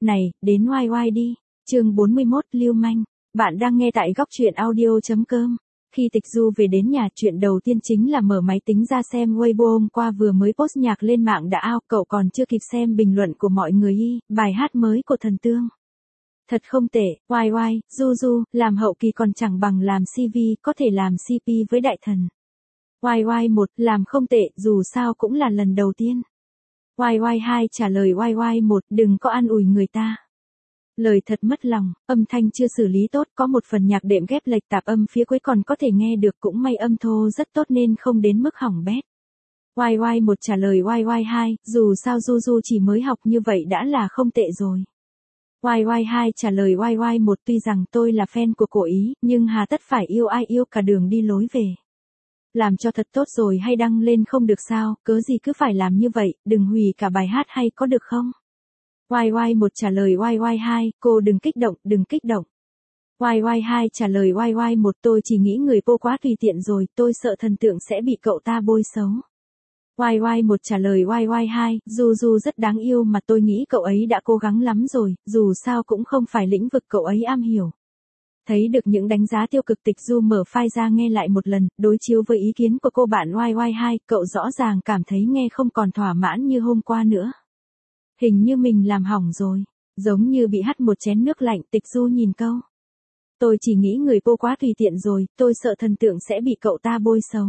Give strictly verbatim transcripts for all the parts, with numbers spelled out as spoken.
Này, đến oai oai đi. Chương bốn mươi mốt, lưu manh. Bạn đang nghe tại góc truyện audio chấm com. Khi Tịch Du về đến nhà, chuyện đầu tiên chính là mở máy tính ra xem Weibo. Hôm qua vừa mới post nhạc lên mạng đã out, cậu còn chưa kịp xem bình luận của mọi người y, bài hát mới của Thần Tương. Thật không tệ, oai oai, Du Du, làm hậu kỳ còn chẳng bằng làm xê vê, có thể làm xê pê với đại thần. Oai oai một, làm không tệ, dù sao cũng là lần đầu tiên. Oai oai hai trả lời oai oai một, đừng có an ủi người ta. Lời thật mất lòng, âm thanh chưa xử lý tốt, có một phần nhạc đệm ghép lệch tạp âm phía cuối còn có thể nghe được, cũng may âm thô rất tốt nên không đến mức hỏng bét. Oai oai một trả lời oai oai hai, dù sao Du Du chỉ mới học như vậy đã là không tệ rồi. Oai oai hai trả lời oai oai một, tuy rằng tôi là fan của cô ý, nhưng hà tất phải yêu ai yêu cả đường đi lối về. Làm cho thật tốt rồi hay đăng lên không được sao, cớ gì cứ phải làm như vậy, đừng hủy cả bài hát hay có được không? Oai oai một trả lời oai oai hai, cô đừng kích động, đừng kích động. Oai oai hai trả lời oai oai một, tôi chỉ nghĩ người po quá tùy tiện rồi, tôi sợ thần tượng sẽ bị cậu ta bôi xấu. Oai oai một trả lời oai oai hai, Du Du rất đáng yêu mà tôi nghĩ cậu ấy đã cố gắng lắm rồi, dù sao cũng không phải lĩnh vực cậu ấy am hiểu. Thấy được những đánh giá tiêu cực, Tịch Du mở file ra nghe lại một lần, đối chiếu với ý kiến của cô bạn oai oai hai, cậu rõ ràng cảm thấy nghe không còn thỏa mãn như hôm qua nữa. Hình như mình làm hỏng rồi, giống như bị hắt một chén nước lạnh. Tịch Du nhìn câu. Tôi chỉ nghĩ người po quá tùy tiện rồi, tôi sợ thần tượng sẽ bị cậu ta bôi xấu.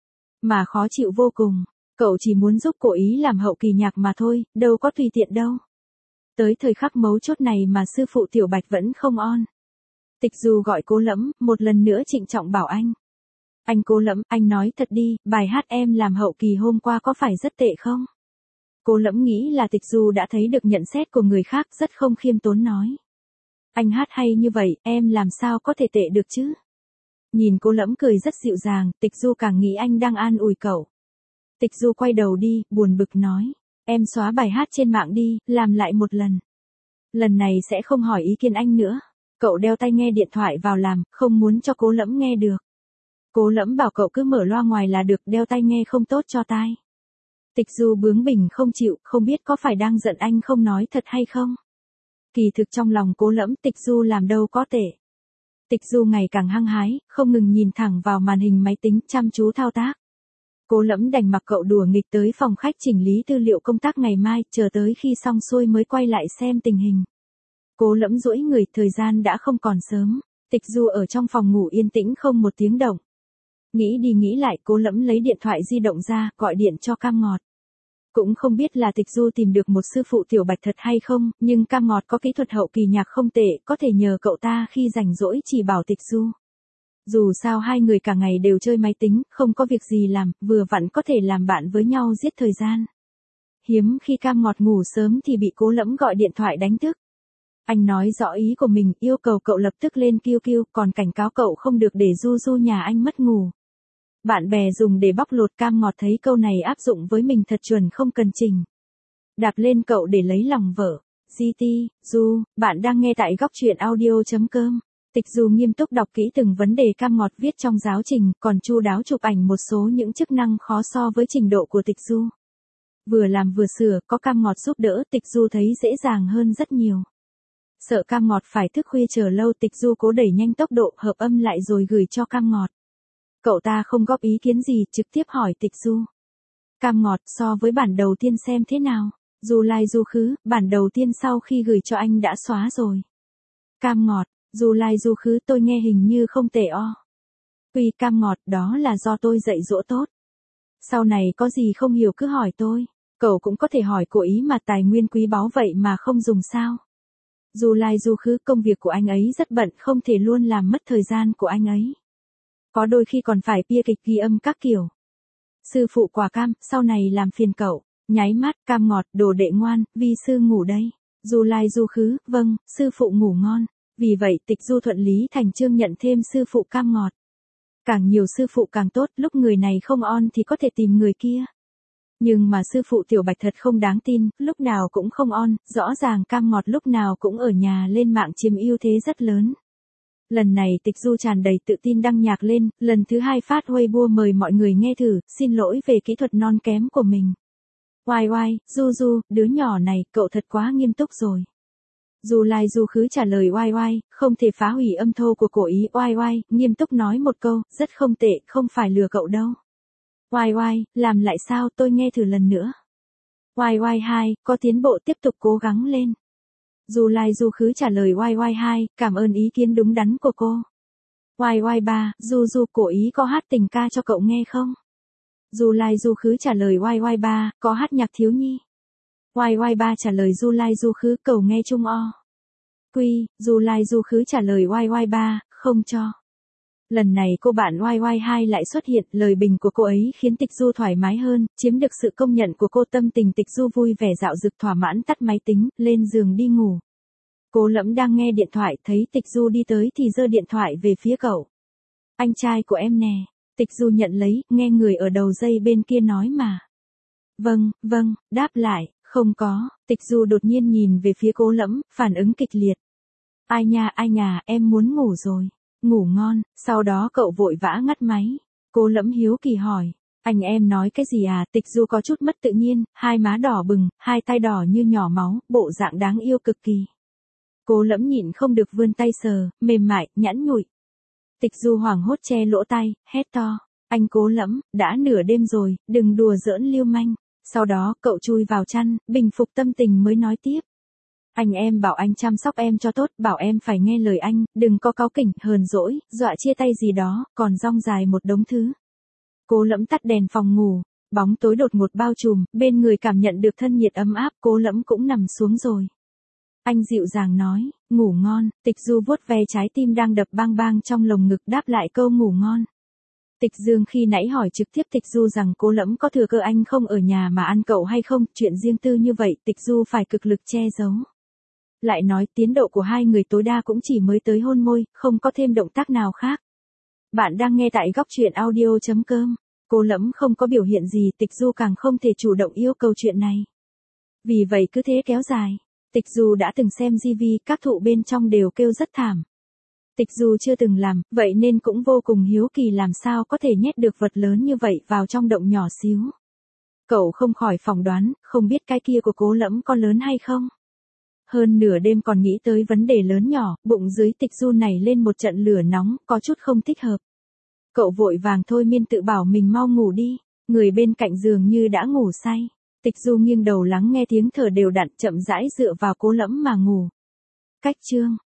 Mà khó chịu vô cùng, cậu chỉ muốn giúp cô ý làm hậu kỳ nhạc mà thôi, đâu có tùy tiện đâu. Tới thời khắc mấu chốt này mà sư phụ Tiểu Bạch vẫn không on. Tịch Du gọi Cố Lẫm, một lần nữa trịnh trọng bảo anh. Anh Cố Lẫm, anh nói thật đi, bài hát em làm hậu kỳ hôm qua có phải rất tệ không? Cố Lẫm nghĩ là Tịch Du đã thấy được nhận xét của người khác, rất không khiêm tốn nói. Anh hát hay như vậy, em làm sao có thể tệ được chứ? Nhìn Cố Lẫm cười rất dịu dàng, Tịch Du càng nghĩ anh đang an ủi cậu. Tịch Du quay đầu đi, buồn bực nói. Em xóa bài hát trên mạng đi, làm lại một lần. Lần này sẽ không hỏi ý kiến anh nữa. Cậu đeo tai nghe điện thoại vào làm, không muốn cho Cố Lẫm nghe được. Cố Lẫm bảo cậu cứ mở loa ngoài là được, đeo tai nghe không tốt cho tai. Tịch Du bướng bỉnh không chịu, không biết có phải đang giận anh không nói thật hay không. Kỳ thực trong lòng Cố Lẫm, Tịch Du làm đâu có tệ. Tịch Du ngày càng hăng hái, không ngừng nhìn thẳng vào màn hình máy tính, chăm chú thao tác. Cố Lẫm đành mặc cậu đùa nghịch tới phòng khách chỉnh lý tư liệu công tác ngày mai, chờ tới khi xong xuôi mới quay lại xem tình hình. Cố Lẫm duỗi người, thời gian đã không còn sớm. Tịch Du ở trong phòng ngủ yên tĩnh không một tiếng động. Nghĩ đi nghĩ lại, Cố Lẫm lấy điện thoại di động ra, gọi điện cho Cam Ngọt. Cũng không biết là Tịch Du tìm được một sư phụ Tiểu Bạch thật hay không, nhưng Cam Ngọt có kỹ thuật hậu kỳ nhạc không tệ, có thể nhờ cậu ta khi rảnh rỗi chỉ bảo Tịch Du. Dù sao hai người cả ngày đều chơi máy tính, không có việc gì làm, vừa vặn có thể làm bạn với nhau giết thời gian. Hiếm khi Cam Ngọt ngủ sớm thì bị Cố Lẫm gọi điện thoại đánh thức. Anh nói rõ ý của mình, yêu cầu cậu lập tức lên Q Q, còn cảnh cáo cậu không được để Du Du nhà anh mất ngủ. Bạn bè dùng để bóc lột. Cam Ngọt thấy câu này áp dụng với mình thật chuẩn, không cần chỉnh. Đạp lên cậu để lấy lòng vợ. giê tê, Du, bạn đang nghe tại góc truyện audio chấm com. Tịch Du nghiêm túc đọc kỹ từng vấn đề Cam Ngọt viết trong giáo trình, còn chu đáo chụp ảnh một số những chức năng khó so với trình độ của Tịch Du. Vừa làm vừa sửa, có Cam Ngọt giúp đỡ, Tịch Du thấy dễ dàng hơn rất nhiều. Sợ Cam Ngọt phải thức khuya chờ lâu, Tịch Du cố đẩy nhanh tốc độ, hợp âm lại rồi gửi cho Cam Ngọt. Cậu ta không góp ý kiến gì, trực tiếp hỏi Tịch Du. Cam Ngọt, so với bản đầu tiên xem thế nào? Du lai du khứ, bản đầu tiên sau khi gửi cho anh đã xóa rồi. Cam Ngọt, Du lai du khứ tôi nghe hình như không tệ o. Quy Cam Ngọt, đó là do tôi dạy dỗ tốt. Sau này có gì không hiểu cứ hỏi tôi. Cậu cũng có thể hỏi cô ý mà, tài nguyên quý báu vậy mà không dùng sao? Du lai du khứ, công việc của anh ấy rất bận, không thể luôn làm mất thời gian của anh ấy. Có đôi khi còn phải bia kịch ghi âm các kiểu. Sư phụ Quả Cam, sau này làm phiền cậu. Nháy mắt, Cam Ngọt, đồ đệ ngoan, vi sư ngủ đây. Du lai du khứ, vâng, sư phụ ngủ ngon. Vì vậy, Tịch Du thuận lý thành chương nhận thêm sư phụ Cam Ngọt. Càng nhiều sư phụ càng tốt, lúc người này không on thì có thể tìm người kia. Nhưng mà sư phụ Tiểu Bạch thật không đáng tin, lúc nào cũng không on, rõ ràng Cam Ngọt lúc nào cũng ở nhà lên mạng chiếm ưu thế rất lớn. Lần này Tịch Du tràn đầy tự tin đăng nhạc lên, lần thứ hai phát Weibo mời mọi người nghe thử, xin lỗi về kỹ thuật non kém của mình. Oai oai, Du Du, đứa nhỏ này, cậu thật quá nghiêm túc rồi. Du lai du khứ trả lời oai oai, không thể phá hủy âm thô của cổ ý. Oai oai, nghiêm túc nói một câu, rất không tệ, không phải lừa cậu đâu. Oai oai, làm lại sao, tôi nghe thử lần nữa. Oai oai hai, có tiến bộ, tiếp tục cố gắng lên. Du lai du khứ trả lời oai oai hai, cảm ơn ý kiến đúng đắn của cô. Oai oai ba, du du, cổ ý có hát tình ca cho cậu nghe không? Du lai du khứ trả lời oai oai ba, có hát nhạc thiếu nhi. Oai oai ba trả lời du lai du khứ, cầu nghe chung o. Quy, du lai du khứ trả lời oai oai ba, không cho. Lần này cô bạn oai oai hai lại xuất hiện, lời bình của cô ấy khiến Tịch Du thoải mái hơn, chiếm được sự công nhận của cô. Tâm tình Tịch Du vui vẻ dạo dực thỏa mãn, tắt máy tính, lên giường đi ngủ. Cố Lẫm đang nghe điện thoại, thấy Tịch Du đi tới thì giơ điện thoại về phía cậu. Anh trai của em nè. Tịch Du nhận lấy, nghe người ở đầu dây bên kia nói mà. Vâng, vâng, đáp lại, không có. Tịch Du đột nhiên nhìn về phía Cố Lẫm, phản ứng kịch liệt. Ai nha ai nhà, em muốn ngủ rồi. Ngủ ngon. Sau đó cậu vội vã ngắt máy. Cố Lẫm hiếu kỳ hỏi. Anh em nói cái gì à? Tịch Du có chút mất tự nhiên, hai má đỏ bừng, hai tay đỏ như nhỏ máu, bộ dạng đáng yêu cực kỳ. Cố Lẫm nhịn không được vươn tay sờ, mềm mại, nhẵn nhụi. Tịch Du hoảng hốt che lỗ tai, hét to. Anh Cố Lẫm, đã nửa đêm rồi, đừng đùa giỡn lưu manh. Sau đó, cậu chui vào chăn, bình phục tâm tình mới nói tiếp. Anh em bảo anh chăm sóc em cho tốt, bảo em phải nghe lời anh, đừng có cáu kỉnh, hờn dỗi, dọa chia tay gì đó, còn rong dài một đống thứ. Cố Lẫm tắt đèn phòng ngủ, bóng tối đột ngột bao trùm, bên người cảm nhận được thân nhiệt ấm áp, Cố Lẫm cũng nằm xuống rồi. Anh dịu dàng nói, ngủ ngon. Tịch Du vuốt ve trái tim đang đập bang bang trong lồng ngực, đáp lại câu ngủ ngon. Tịch Dương khi nãy hỏi trực tiếp Tịch Du rằng Cố Lẫm có thừa cơ anh không ở nhà mà ăn cậu hay không, chuyện riêng tư như vậy Tịch Du phải cực lực che giấu. Lại nói tiến độ của hai người tối đa cũng chỉ mới tới hôn môi, không có thêm động tác nào khác. Bạn đang nghe tại góc truyện audio chấm com. Cố Lẫm không có biểu hiện gì, Tịch Du càng không thể chủ động yêu cầu chuyện này. Vì vậy cứ thế kéo dài. Tịch Du đã từng xem ti vi, các thụ bên trong đều kêu rất thảm. Tịch Du chưa từng làm, vậy nên cũng vô cùng hiếu kỳ làm sao có thể nhét được vật lớn như vậy vào trong động nhỏ xíu. Cậu không khỏi phỏng đoán, không biết cái kia của Cố Lẫm có lớn hay không. Hơn nửa đêm còn nghĩ tới vấn đề lớn nhỏ, bụng dưới Tịch Du này lên một trận lửa nóng, có chút không thích hợp. Cậu vội vàng thôi miên tự bảo mình mau ngủ đi, người bên cạnh giường như đã ngủ say. Tịch Du nghiêng đầu lắng nghe tiếng thở đều đặn, chậm rãi dựa vào Cố Lẫm mà ngủ. Cách chương